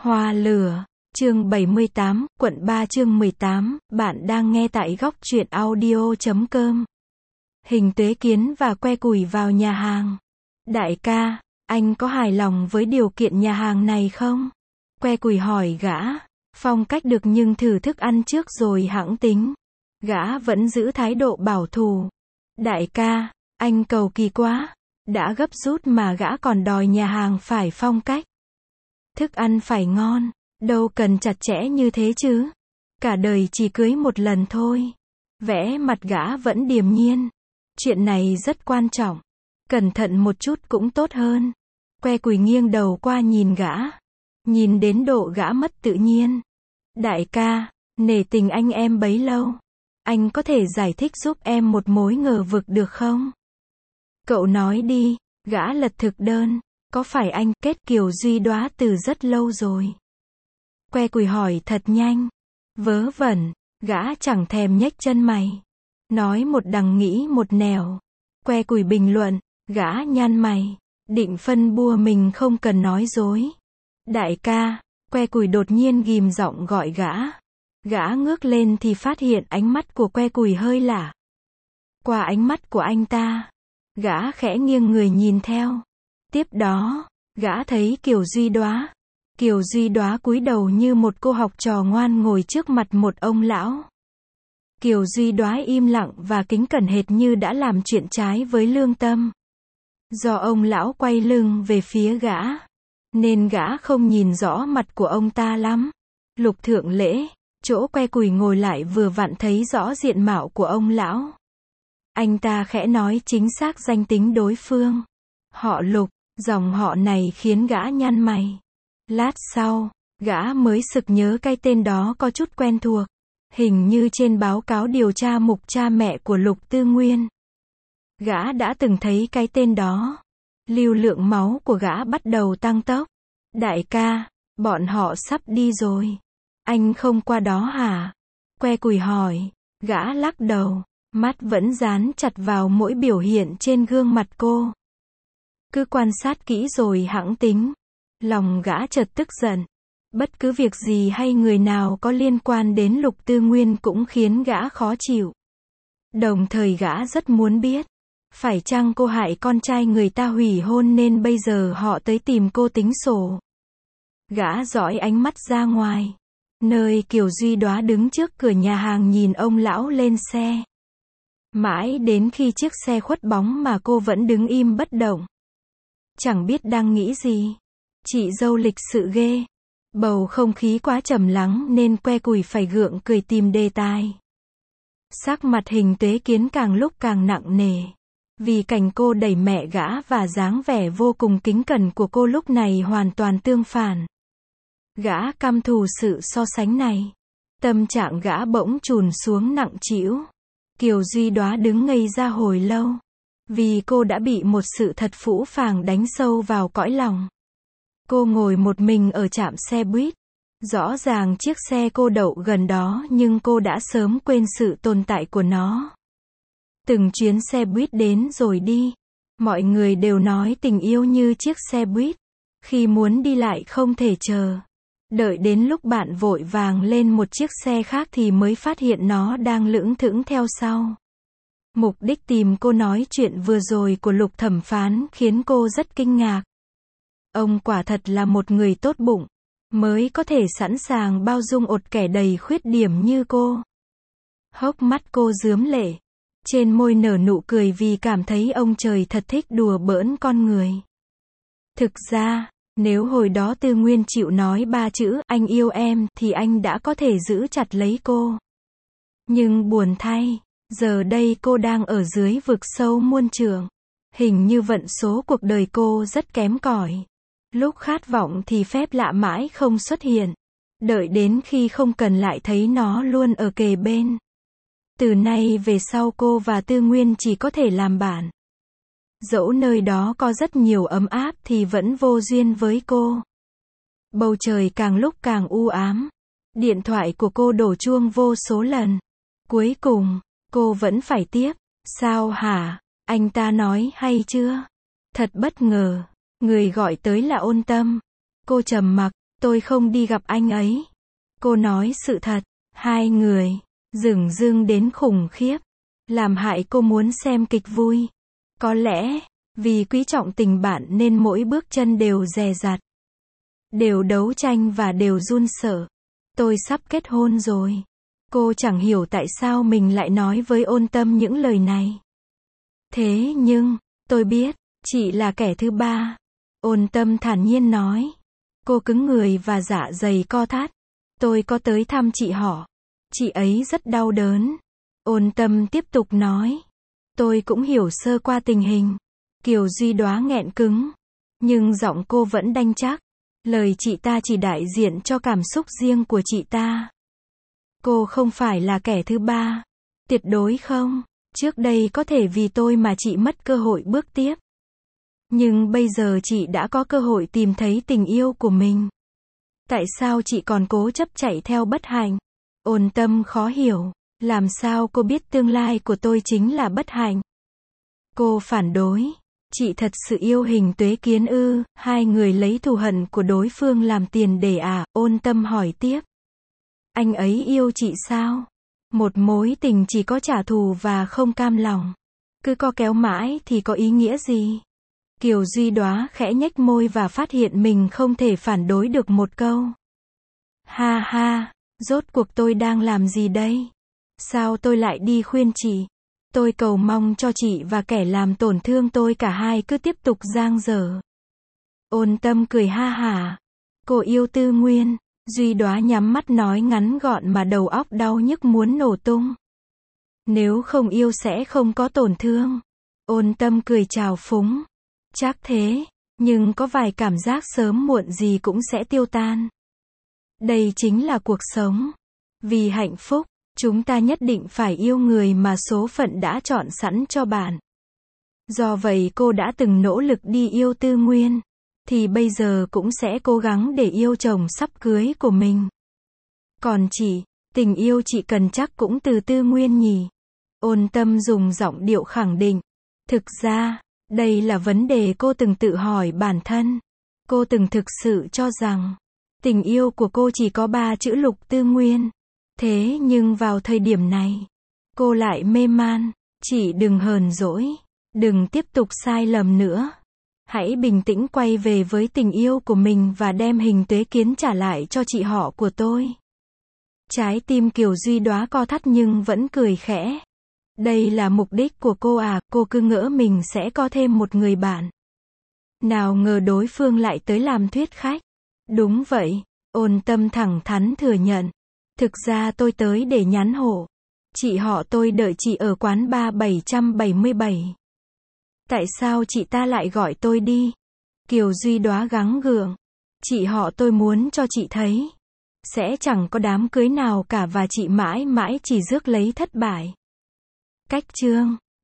Hoa lửa, chương 78, quận 3 chương 18, bạn đang nghe tại góc truyện audio.com. Hình Tuế Kiến và Que Củi vào nhà hàng. Đại ca, anh có hài lòng với điều kiện nhà hàng này không? Que Củi hỏi gã. Phong cách được nhưng thử thức ăn trước rồi hẵng tính. Gã vẫn giữ thái độ bảo thủ. Đại ca, anh cầu kỳ quá. Đã gấp rút mà gã còn đòi nhà hàng phải phong cách. Thức ăn phải ngon, đâu cần chặt chẽ như thế chứ. Cả đời chỉ cưới một lần thôi. Vẻ mặt gã vẫn điềm nhiên. Chuyện này rất quan trọng. Cẩn thận một chút cũng tốt hơn. Que Củi nghiêng đầu qua nhìn gã. Nhìn đến độ gã mất tự nhiên. Đại ca, nể tình anh em bấy lâu. Anh có thể giải thích giúp em một mối ngờ vực được không? Cậu nói đi, gã lật thực đơn. Có phải anh kết Kiều Duy Đóa từ rất lâu rồi? Que Củi hỏi thật nhanh. Vớ vẩn, gã chẳng thèm nhếch chân mày. Nói một đằng nghĩ một nẻo. Que Củi bình luận, gã nhăn mày. Định phân bua mình không cần nói dối. Đại ca, Que Củi đột nhiên ghim giọng gọi gã. Gã ngước lên thì phát hiện ánh mắt của Que Củi hơi lạ. Qua ánh mắt của anh ta, gã khẽ nghiêng người nhìn theo. Tiếp đó, gã thấy Kiều Duy Đóa. Kiều Duy Đóa cúi đầu như một cô học trò ngoan ngồi trước mặt một ông lão. Kiều Duy Đóa im lặng và kính cẩn hệt như đã làm chuyện trái với lương tâm. Do ông lão quay lưng về phía gã, nên gã không nhìn rõ mặt của ông ta lắm. Lục thượng lễ, chỗ Que Củi ngồi lại vừa vặn thấy rõ diện mạo của ông lão. Anh ta khẽ nói chính xác danh tính đối phương. Họ Lục. Dòng họ này khiến gã nhăn mày. Lát sau, gã mới sực nhớ cái tên đó có chút quen thuộc. Hình như trên báo cáo điều tra mục cha mẹ của Lục Tư Nguyên. Gã đã từng thấy cái tên đó. Lưu lượng máu của gã bắt đầu tăng tốc. Đại ca, bọn họ sắp đi rồi. Anh không qua đó hả? Que Củi hỏi. Gã lắc đầu, mắt vẫn dán chặt vào mỗi biểu hiện trên gương mặt cô. Cứ quan sát kỹ rồi hẵng tính. Lòng gã chợt tức giận. Bất cứ việc gì hay người nào có liên quan đến Lục Tư Nguyên cũng khiến gã khó chịu. Đồng thời gã rất muốn biết. Phải chăng cô hại con trai người ta hủy hôn nên bây giờ họ tới tìm cô tính sổ. Gã dõi ánh mắt ra ngoài. Nơi Kiều Duy Đóa đứng trước cửa nhà hàng nhìn ông lão lên xe. Mãi đến khi chiếc xe khuất bóng mà cô vẫn đứng im bất động. Chẳng biết đang nghĩ gì. Chị dâu lịch sự ghê. Bầu không khí quá trầm lắng nên Que Củi phải gượng cười tìm đề tài. Sắc mặt Hình Tuế Kiến càng lúc càng nặng nề. Vì cảnh cô đẩy mẹ gã và dáng vẻ vô cùng kính cẩn của cô lúc này hoàn toàn tương phản. Gã căm thù sự so sánh này. Tâm trạng gã bỗng trùn xuống nặng trĩu. Kiều Duy Đóa đứng ngây ra hồi lâu. Vì cô đã bị một sự thật phũ phàng đánh sâu vào cõi lòng. Cô ngồi một mình ở trạm xe buýt. Rõ ràng chiếc xe cô đậu gần đó nhưng cô đã sớm quên sự tồn tại của nó. Từng chuyến xe buýt đến rồi đi. Mọi người đều nói tình yêu như chiếc xe buýt. Khi muốn đi lại không thể chờ. Đợi đến lúc bạn vội vàng lên một chiếc xe khác thì mới phát hiện nó đang lững thững theo sau. Mục đích tìm cô nói chuyện vừa rồi của Lục thẩm phán khiến cô rất kinh ngạc. Ông quả thật là một người tốt bụng, mới có thể sẵn sàng bao dung ột kẻ đầy khuyết điểm như cô. Hốc mắt cô rướm lệ, trên môi nở nụ cười vì cảm thấy ông trời thật thích đùa bỡn con người. Thực ra, nếu hồi đó Tư Nguyên chịu nói 3 chữ anh yêu em thì anh đã có thể giữ chặt lấy cô. Nhưng buồn thay, giờ đây cô đang ở dưới vực sâu muôn trượng. Hình như vận số cuộc đời cô rất kém cỏi. Lúc khát vọng thì phép lạ mãi không xuất hiện. Đợi đến khi không cần lại thấy nó luôn ở kề bên. Từ nay về sau cô và Tư Nguyên chỉ có thể làm bạn. Dẫu nơi đó có rất nhiều ấm áp thì vẫn vô duyên với cô. Bầu trời càng lúc càng u ám. Điện thoại của cô đổ chuông vô số lần. Cuối cùng, cô vẫn phải tiếp. Sao hả? Anh ta nói hay chưa? Thật bất ngờ. Người gọi tới là Ôn Tâm. Cô trầm mặc. Tôi không đi gặp anh ấy. Cô nói sự thật. Hai người dửng dưng đến khủng khiếp, làm hại cô muốn xem kịch vui. Có lẽ vì quý trọng tình bạn nên mỗi bước chân đều dè dặt, đều đấu tranh và đều run sợ. Tôi sắp kết hôn rồi. Cô chẳng hiểu tại sao mình lại nói với Ôn Tâm những lời này. Thế nhưng, tôi biết, chị là kẻ thứ ba. Ôn Tâm thản nhiên nói. Cô cứng người và dạ dày co thắt. Tôi có tới thăm chị họ. Chị ấy rất đau đớn. Ôn Tâm tiếp tục nói. Tôi cũng hiểu sơ qua tình hình. Kiều Duy Đóa nghẹn cứng. Nhưng giọng cô vẫn đanh chắc. Lời chị ta chỉ đại diện cho cảm xúc riêng của chị ta. Cô không phải là kẻ thứ ba. Tuyệt đối không. Trước đây có thể vì tôi mà chị mất cơ hội bước tiếp. Nhưng bây giờ chị đã có cơ hội tìm thấy tình yêu của mình. Tại sao chị còn cố chấp chạy theo bất hạnh? Ôn Tâm khó hiểu. Làm sao cô biết tương lai của tôi chính là bất hạnh? Cô phản đối. Chị thật sự yêu Hình Tuế Kiến ư? Hai người lấy thù hận của đối phương làm tiền để à? Ôn Tâm hỏi tiếp. Anh ấy yêu chị sao? Một mối tình chỉ có trả thù và không cam lòng. Cứ co kéo mãi thì có ý nghĩa gì? Kiều Duy Đóa khẽ nhếch môi và phát hiện mình không thể phản đối được một câu. Ha ha, rốt cuộc tôi đang làm gì đây? Sao tôi lại đi khuyên chị? Tôi cầu mong cho chị và kẻ làm tổn thương tôi cả hai cứ tiếp tục giang dở. Ôn Tâm cười ha hả. Cô yêu Tư Nguyên. Duy Đóa nhắm mắt nói ngắn gọn mà đầu óc đau nhức muốn nổ tung. Nếu không yêu sẽ không có tổn thương. Ôn Tâm cười trào phúng. Chắc thế, nhưng có vài cảm giác sớm muộn gì cũng sẽ tiêu tan. Đây chính là cuộc sống. Vì hạnh phúc, chúng ta nhất định phải yêu người mà số phận đã chọn sẵn cho bạn. Do vậy cô đã từng nỗ lực đi yêu Tư Nguyên, thì bây giờ cũng sẽ cố gắng để yêu chồng sắp cưới của mình. Còn chị, tình yêu chị cần chắc cũng từ Tư Nguyên nhỉ? Ôn Tâm dùng giọng điệu khẳng định. Thực ra, đây là vấn đề cô từng tự hỏi bản thân. Cô từng thực sự cho rằng, tình yêu của cô chỉ có 3 chữ Lục Tư Nguyên. Thế nhưng vào thời điểm này, cô lại mê man. Chị đừng hờn dỗi, đừng tiếp tục sai lầm nữa. Hãy bình tĩnh quay về với tình yêu của mình và đem Hình Tuế Kiến trả lại cho chị họ của tôi. Trái tim Kiều Duy Đóa co thắt nhưng vẫn cười khẽ. Đây là mục đích của cô à? Cô cứ ngỡ mình sẽ có thêm một người bạn. Nào ngờ đối phương lại tới làm thuyết khách. Đúng vậy, Ôn Tâm thẳng thắn thừa nhận. Thực ra tôi tới để nhắn hộ. Chị họ tôi đợi chị ở quán bar 777. Tại sao chị ta lại gọi tôi đi? Kiều Duy Đóa gắng gượng. Chị họ tôi muốn cho chị thấy. Sẽ chẳng có đám cưới nào cả và chị mãi mãi chỉ rước lấy thất bại. Cách chương